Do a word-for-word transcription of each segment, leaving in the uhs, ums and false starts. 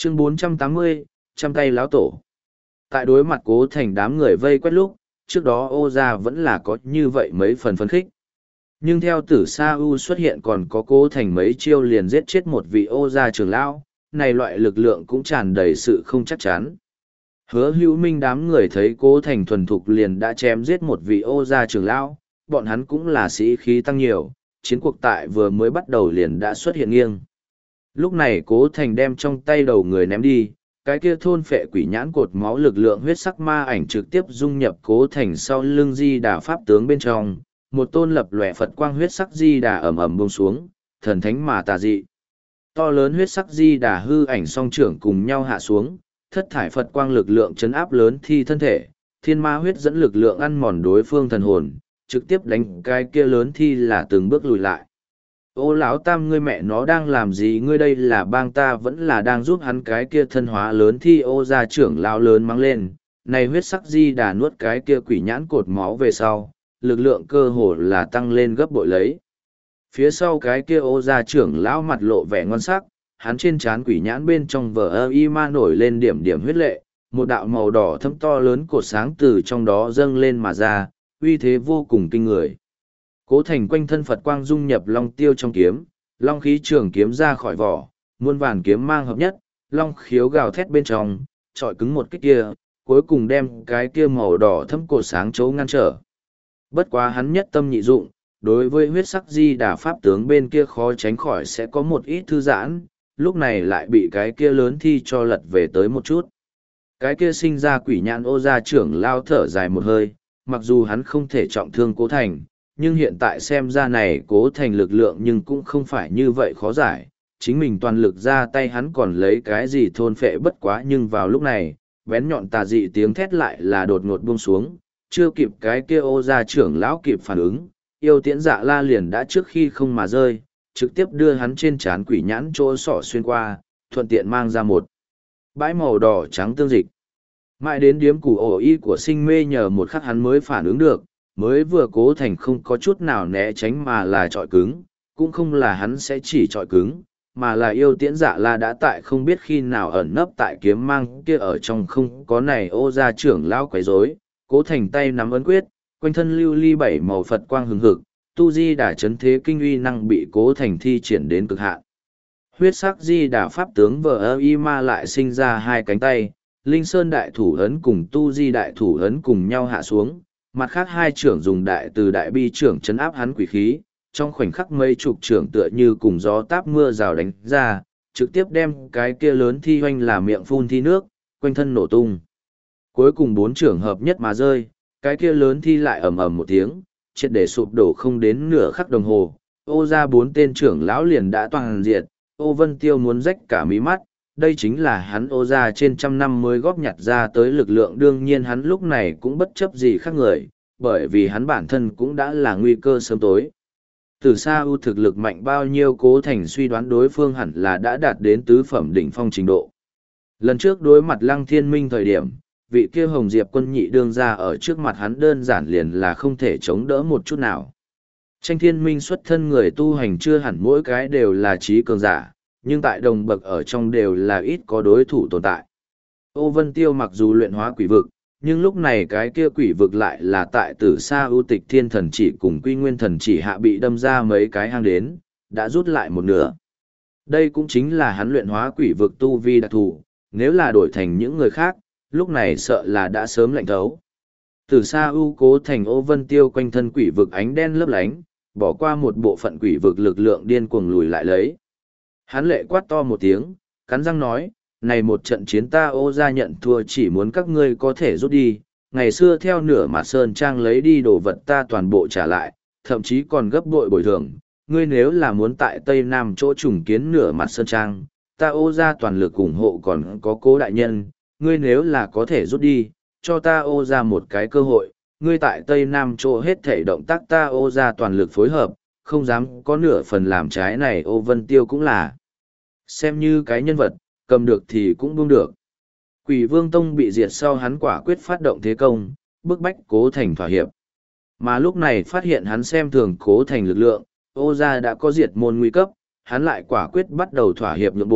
Chương bốn trăm tám mươi, trăm tay láo tổ. Tại đối mặt Cố Thành đám người vây quét lúc, trước đó Ô gia vẫn là có như vậy mấy phần phấn khích. Nhưng theo Tử Sa U xuất hiện còn có Cố Thành mấy chiêu liền giết chết một vị Ô gia trưởng lão, này loại lực lượng cũng tràn đầy sự không chắc chắn. Hứa Hữu Minh đám người thấy Cố Thành thuần thục liền đã chém giết một vị Ô gia trưởng lão, bọn hắn cũng là sĩ khí tăng nhiều, chiến cuộc tại vừa mới bắt đầu liền đã xuất hiện nghiêng. Lúc này Cố Thành đem trong tay đầu người ném đi, cái kia thôn phệ quỷ nhãn cột máu lực lượng huyết sắc ma ảnh trực tiếp dung nhập Cố Thành sau lưng Di Đà pháp tướng bên trong, một tôn lập lòe Phật quang huyết sắc Di Đà ầm ầm buông xuống, thần thánh mà tà dị. To lớn huyết sắc Di Đà hư ảnh song trưởng cùng nhau hạ xuống, thất thải Phật quang lực lượng chấn áp lớn thi thân thể, thiên ma huyết dẫn lực lượng ăn mòn đối phương thần hồn, trực tiếp đánh cái kia lớn thi là từng bước lùi lại. Ô lão tam ngươi mẹ nó đang làm gì, ngươi đây là bang ta vẫn là đang giúp hắn, cái kia thân hóa lớn thi Ô gia trưởng lão lớn mắng lên. Này huyết sắc Di Đà nuốt cái kia quỷ nhãn cột máu về sau, lực lượng cơ hồ là tăng lên gấp bội lấy. Phía sau cái kia Ô gia trưởng lão mặt lộ vẻ ngon sắc, hắn trên trán quỷ nhãn bên trong vở ơ y ma nổi lên điểm điểm huyết lệ, một đạo màu đỏ thâm to lớn cột sáng từ trong đó dâng lên mà ra, uy thế vô cùng kinh người. Cố Thành quanh thân Phật quang dung nhập long tiêu trong kiếm, long khí trường kiếm ra khỏi vỏ, muôn vàn kiếm mang hợp nhất, long khiếu gào thét bên trong, trọi cứng một kích kia, cuối cùng đem cái kia màu đỏ thâm cột sáng chấu ngăn trở. Bất quá hắn nhất tâm nhị dụng, đối với huyết sắc Di Đà pháp tướng bên kia khó tránh khỏi sẽ có một ít thư giãn, lúc này lại bị cái kia lớn thi cho lật về tới một chút. Cái kia sinh ra quỷ nhãn Ô gia trưởng lao thở dài một hơi, mặc dù hắn không thể trọng thương Cố Thành, nhưng hiện tại xem ra này Cố Thành lực lượng nhưng cũng không phải như vậy khó giải, chính mình toàn lực ra tay hắn còn lấy cái gì thôn phệ bất quá, nhưng vào lúc này, bén nhọn tà dị tiếng thét lại là đột ngột buông xuống, chưa kịp cái kia Ô gia trưởng lão kịp phản ứng, yêu tiễn dạ la liền đã trước khi không mà rơi, trực tiếp đưa hắn trên trán quỷ nhãn chỗ sọ xuyên qua, thuận tiện mang ra một bãi màu đỏ trắng tương dịch. Mãi đến điếm củ ổ y của sinh mê nhờ một khắc hắn mới phản ứng được, mới vừa Cố Thành không có chút nào né tránh mà là trọi cứng, cũng không là hắn sẽ chỉ trọi cứng, mà là yêu tiễn dạ la đã tại không biết khi nào ẩn nấp tại kiếm mang kia ở trong không có này Ô gia trưởng lão quấy rối. Cố Thành tay nắm ấn quyết, quanh thân lưu ly bảy màu Phật quang hừng hực, tu di đà chấn thế kinh uy năng bị Cố Thành thi triển đến cực hạn. Huyết sắc Di Đà pháp tướng vờ ơ y ma lại sinh ra hai cánh tay, Linh Sơn đại thủ ấn cùng tu di đại thủ ấn cùng nhau hạ xuống, mặt khác hai trưởng dùng đại từ đại bi trưởng chấn áp hắn quỷ khí, trong khoảnh khắc mấy chục trưởng tựa như cùng gió táp mưa rào đánh ra, trực tiếp đem cái kia lớn thi hoanh là miệng phun thi nước, quanh thân nổ tung. Cuối cùng bốn trưởng hợp nhất mà rơi, cái kia lớn thi lại ầm ầm một tiếng, triệt để sụp đổ không đến nửa khắc đồng hồ. Ô gia bốn tên trưởng lão liền đã toàn diệt, Ô Vân Tiêu muốn rách cả mí mắt, đây chính là hắn Ô gia trên trăm năm mới góp nhặt ra tới lực lượng, đương nhiên hắn lúc này cũng bất chấp gì khác người, bởi vì hắn bản thân cũng đã là nguy cơ sớm tối. Từ xa ưu thực lực mạnh bao nhiêu, Cố Thành suy đoán đối phương hẳn là đã đạt đến tứ phẩm đỉnh phong trình độ. Lần trước đối mặt Lăng Thiên Minh thời điểm, vị kia Hồng Diệp quân nhị đương ra ở trước mặt hắn đơn giản liền là không thể chống đỡ một chút nào. Tranh Thiên Minh xuất thân người tu hành chưa hẳn mỗi cái đều là trí cường giả, nhưng tại đồng bậc ở trong đều là ít có đối thủ tồn tại. Ô Vân Tiêu mặc dù luyện hóa quỷ vực, nhưng lúc này cái kia quỷ vực lại là tại Tử Sa ưu tịch thiên thần chỉ cùng Quy Nguyên thần chỉ hạ bị đâm ra mấy cái hang đến, đã rút lại một nửa. Đây cũng chính là hắn luyện hóa quỷ vực tu vi đặc thù, nếu là đổi thành những người khác, lúc này sợ là đã sớm lạnh thấu. Tử Sa ưu Cố Thành Ô Vân Tiêu quanh thân quỷ vực ánh đen lấp lánh, bỏ qua một bộ phận quỷ vực lực lượng điên cuồng lùi lại lấy. Hắn lệ quát to một tiếng, cắn răng nói, này một trận chiến ta Ô gia nhận thua, chỉ muốn các ngươi có thể rút đi, ngày xưa theo nửa mặt sơn trang lấy đi đồ vật ta toàn bộ trả lại, thậm chí còn gấp bội bồi thường, ngươi nếu là muốn tại Tây Nam chỗ trùng kiến nửa mặt sơn trang, ta Ô gia toàn lực ủng hộ, còn có Cố đại nhân, ngươi nếu là có thể rút đi, cho ta Ô gia một cái cơ hội, ngươi tại Tây Nam chỗ hết thể động tác ta Ô gia toàn lực phối hợp, không dám có nửa phần làm trái này. Ô Vân Tiêu cũng là xem như cái nhân vật, cầm được thì cũng buông được. Quỷ Vương Tông bị diệt sau hắn quả quyết phát động thế công, bức bách Cố Thành thỏa hiệp. Mà lúc này phát hiện hắn xem thường Cố Thành lực lượng, Ô gia đã có diệt môn nguy cấp, hắn lại quả quyết bắt đầu thỏa hiệp nhượng bộ,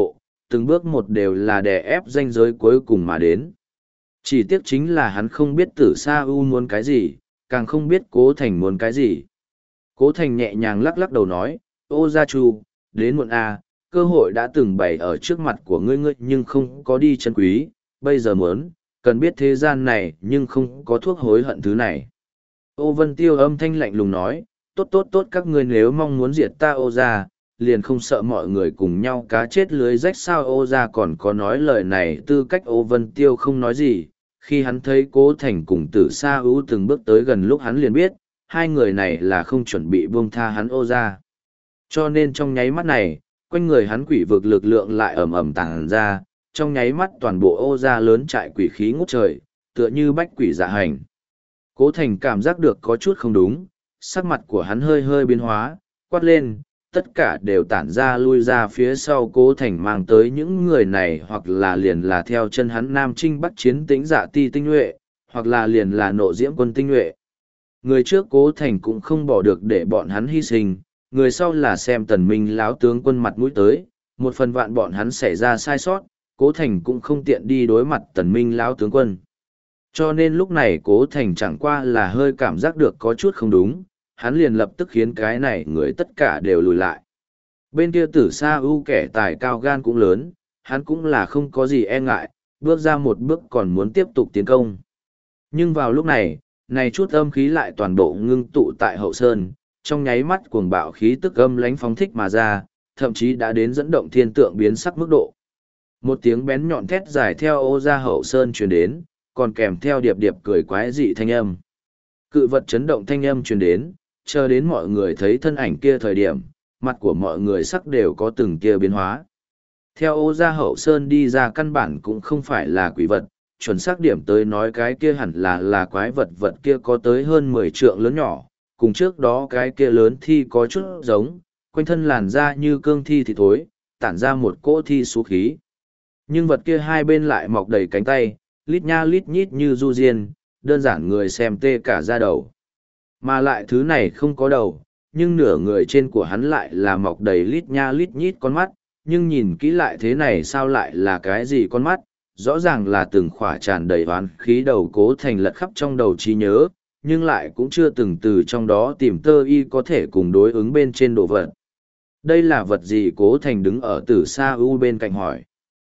từng bước một đều là đè ép ranh giới cuối cùng mà đến. Chỉ tiếc chính là hắn không biết tử sa u muốn cái gì, càng không biết cố thành muốn cái gì. Cố thành nhẹ nhàng lắc lắc đầu nói, ô gia chu, đến muộn à, cơ hội đã từng bày ở trước mặt của ngươi ngươi nhưng không có đi chân quý, bây giờ muốn, cần biết thế gian này nhưng không có thuốc hối hận thứ này. Ô Vân Tiêu âm thanh lạnh lùng nói, tốt tốt tốt các ngươi nếu mong muốn diệt ta ô gia, liền không sợ mọi người cùng nhau cá chết lưới rách sao ô gia còn có nói lời này tư cách ô Vân Tiêu không nói gì. Khi hắn thấy cố thành cùng tử sa ưu từng bước tới gần lúc hắn liền biết, hai người này là không chuẩn bị buông tha hắn ô gia. Cho nên trong nháy mắt này, quanh người hắn quỷ vực lực lượng lại ầm ầm tàng ra, trong nháy mắt toàn bộ ô gia lớn trại quỷ khí ngút trời, tựa như bách quỷ dạ hành. Cố thành cảm giác được có chút không đúng, sắc mặt của hắn hơi hơi biến hóa, quát lên, tất cả đều tản ra lui ra phía sau cố thành mang tới những người này hoặc là liền là theo chân hắn nam trinh bắc chiến tĩnh dạ ti tinh nhuệ, hoặc là liền là nộ diễm quân tinh nhuệ. Người trước cố thành cũng không bỏ được để bọn hắn hy sinh, người sau là xem tần minh láo tướng quân mặt mũi tới, một phần vạn bọn hắn xảy ra sai sót, cố thành cũng không tiện đi đối mặt tần minh láo tướng quân. Cho nên lúc này cố thành chẳng qua là hơi cảm giác được có chút không đúng, hắn liền lập tức khiến cái này người tất cả đều lùi lại. Bên kia tử sa ưu kẻ tài cao gan cũng lớn, hắn cũng là không có gì e ngại, bước ra một bước còn muốn tiếp tục tiến công. Nhưng vào lúc này, này chút âm khí lại toàn bộ ngưng tụ tại hậu sơn, trong nháy mắt cuồng bạo khí tức âm lánh phóng thích mà ra, thậm chí đã đến dẫn động thiên tượng biến sắc mức độ. Một tiếng bén nhọn thét dài theo ô ra hậu sơn truyền đến, còn kèm theo điệp điệp cười quái dị thanh âm. Cự vật chấn động thanh âm truyền đến, chờ đến mọi người thấy thân ảnh kia thời điểm, mặt của mọi người sắc đều có từng kia biến hóa. Theo ô ra hậu sơn đi ra căn bản cũng không phải là quỷ vật, chuẩn xác điểm tới nói cái kia hẳn là là quái vật vật kia có tới hơn mười trượng lớn nhỏ, cùng trước đó cái kia lớn thi có chút giống, quanh thân làn da như cương thi thì thối, tản ra một cỗ thi xú khí. Nhưng vật kia hai bên lại mọc đầy cánh tay, lít nha lít nhít như du diên, đơn giản người xem tê cả da đầu. Mà lại thứ này không có đầu, nhưng nửa người trên của hắn lại là mọc đầy lít nha lít nhít con mắt, nhưng nhìn kỹ lại thế này sao lại là cái gì con mắt, rõ ràng là từng khỏa tràn đầy oán khí đầu cố thành lật khắp trong đầu trí nhớ, nhưng lại cũng chưa từng từ trong đó tìm tơ y có thể cùng đối ứng bên trên đồ vật. Đây là vật gì cố thành đứng ở tử sa u bên cạnh hỏi.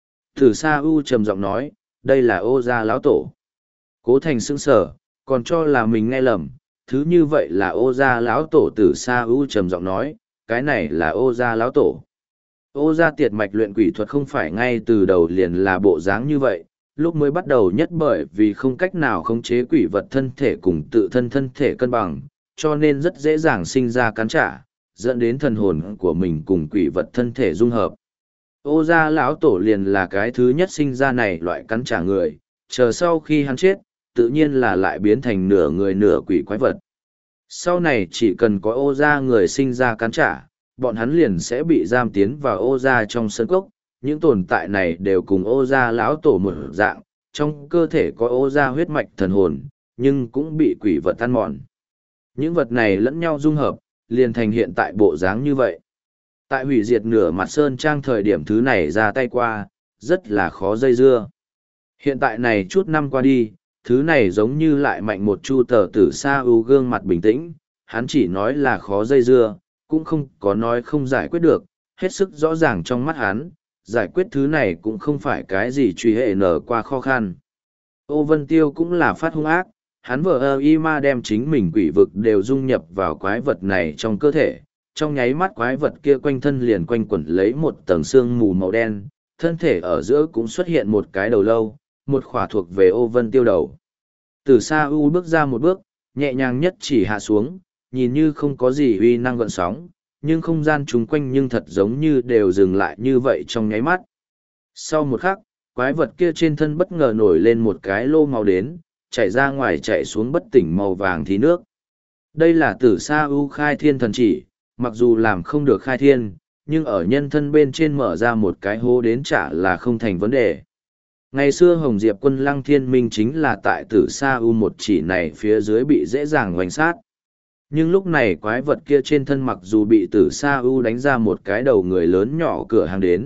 Tử sa u trầm giọng nói, đây là ô gia lão tổ. Cố thành sững sờ, còn cho là mình nghe lầm, thứ như vậy là ô gia lão tổ. Tử sa u trầm giọng nói, cái này là ô gia lão tổ. Ô gia tiệt mạch luyện quỷ thuật không phải ngay từ đầu liền là bộ dáng như vậy, lúc mới bắt đầu nhất bởi vì không cách nào khống chế quỷ vật thân thể cùng tự thân thân thể cân bằng, cho nên rất dễ dàng sinh ra cắn trả, dẫn đến thần hồn của mình cùng quỷ vật thân thể dung hợp. Ô gia lão tổ liền là cái thứ nhất sinh ra này loại cắn trả người, chờ sau khi hắn chết, tự nhiên là lại biến thành nửa người nửa quỷ quái vật. Sau này chỉ cần có ô gia người sinh ra cắn trả, bọn hắn liền sẽ bị giam tiến vào ô gia trong sân cốc. Những tồn tại này đều cùng ô gia lão tổ một dạng, trong cơ thể có ô gia huyết mạch thần hồn, nhưng cũng bị quỷ vật ăn mòn. Những vật này lẫn nhau dung hợp, liền thành hiện tại bộ dáng như vậy. Tại hủy diệt nửa mặt sơn trang thời điểm thứ này ra tay qua, rất là khó dây dưa. Hiện tại này chút năm qua đi, thứ này giống như lại mạnh một chu tờ tử sa ưu gương mặt bình tĩnh, hắn chỉ nói là khó dây dưa, cũng không có nói không giải quyết được, hết sức rõ ràng trong mắt hắn, giải quyết thứ này cũng không phải cái gì truy hệ nở qua khó khăn. Ô Vân Tiêu cũng là phát hung ác, hắn vờ ơ y ma đem chính mình quỷ vực đều dung nhập vào quái vật này trong cơ thể, trong nháy mắt quái vật kia quanh thân liền quanh quẩn lấy một tầng xương mù màu đen, thân thể ở giữa cũng xuất hiện một cái đầu lâu, một khỏa thuộc về Ô Vân Tiêu đầu. Từ xa U bước ra một bước, nhẹ nhàng nhất chỉ hạ xuống, nhìn như không có gì uy năng gợn sóng, nhưng không gian chung quanh nhưng thật giống như đều dừng lại như vậy trong nháy mắt. Sau một khắc, quái vật kia trên thân bất ngờ nổi lên một cái lô màu đến, chảy ra ngoài chạy xuống bất tỉnh màu vàng thí nước. Đây là tử sa u khai thiên thần chỉ, mặc dù làm không được khai thiên, nhưng ở nhân thân bên trên mở ra một cái hố đến trả là không thành vấn đề. Ngày xưa Hồng Diệp quân Lăng Thiên Minh chính là tại tử sa u một chỉ này phía dưới bị dễ dàng hoành sát. Nhưng lúc này quái vật kia trên thân mặc dù bị tử sa u đánh ra một cái đầu người lớn nhỏ cửa hàng đến,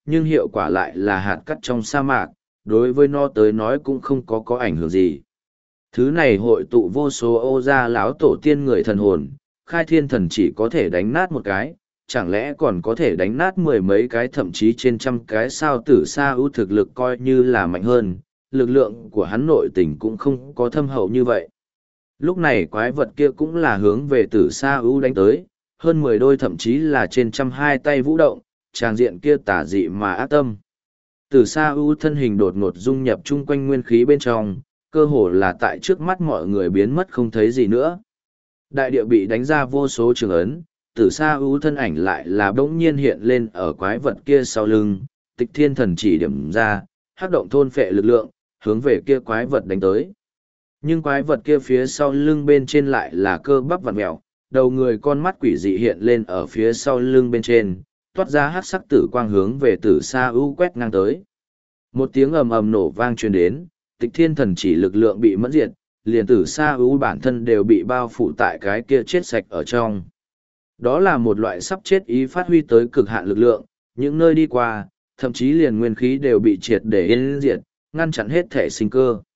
nhưng hiệu quả lại là hạt cát trong sa mạc, đối với nó tới nói cũng không có có ảnh hưởng gì. Thứ này hội tụ vô số ô gia lão tổ tiên người thần hồn, khai thiên thần chỉ có thể đánh nát một cái, chẳng lẽ còn có thể đánh nát mười mấy cái thậm chí trên trăm cái sao tử sa ưu thực lực coi như là mạnh hơn, lực lượng của hắn nội tình cũng không có thâm hậu như vậy. Lúc này quái vật kia cũng là hướng về tử sa ưu đánh tới, hơn mười đôi thậm chí là trên trăm hai tay vũ động, tràng diện kia tả dị mà ác tâm. Tử sa ưu thân hình đột ngột dung nhập chung quanh nguyên khí bên trong, cơ hồ là tại trước mắt mọi người biến mất không thấy gì nữa. Đại địa bị đánh ra vô số trường ấn, tử sa ưu thân ảnh lại là bỗng nhiên hiện lên ở quái vật kia sau lưng, tịch thiên thần chỉ điểm ra, hắc động thôn phệ lực lượng, hướng về kia quái vật đánh tới. Nhưng quái vật kia phía sau lưng bên trên lại là cơ bắp vặn mèo, đầu người con mắt quỷ dị hiện lên ở phía sau lưng bên trên, toát ra hắc sắc tử quang hướng về tử sa ưu quét ngang tới. Một tiếng ầm ầm nổ vang truyền đến, tịch thiên thần chỉ lực lượng bị mẫn diệt, liền tử sa ưu bản thân đều bị bao phủ tại cái kia chết sạch ở trong. Đó là một loại sắp chết ý phát huy tới cực hạn lực lượng, những nơi đi qua, thậm chí liền nguyên khí đều bị triệt để yên diệt, ngăn chặn hết thể sinh cơ.